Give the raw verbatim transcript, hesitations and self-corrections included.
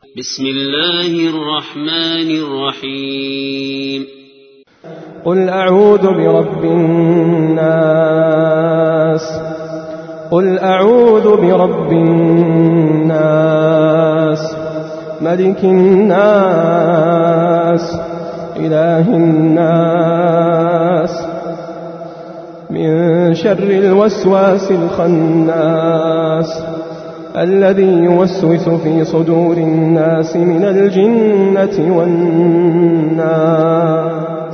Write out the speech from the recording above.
بسم الله الرحمن الرحيم قل أعوذ برب الناس قل أعوذ برب الناس ملك الناس إله الناس من شر الوسواس الخناس الذي يوسوس في صدور الناس من الجنة والناس.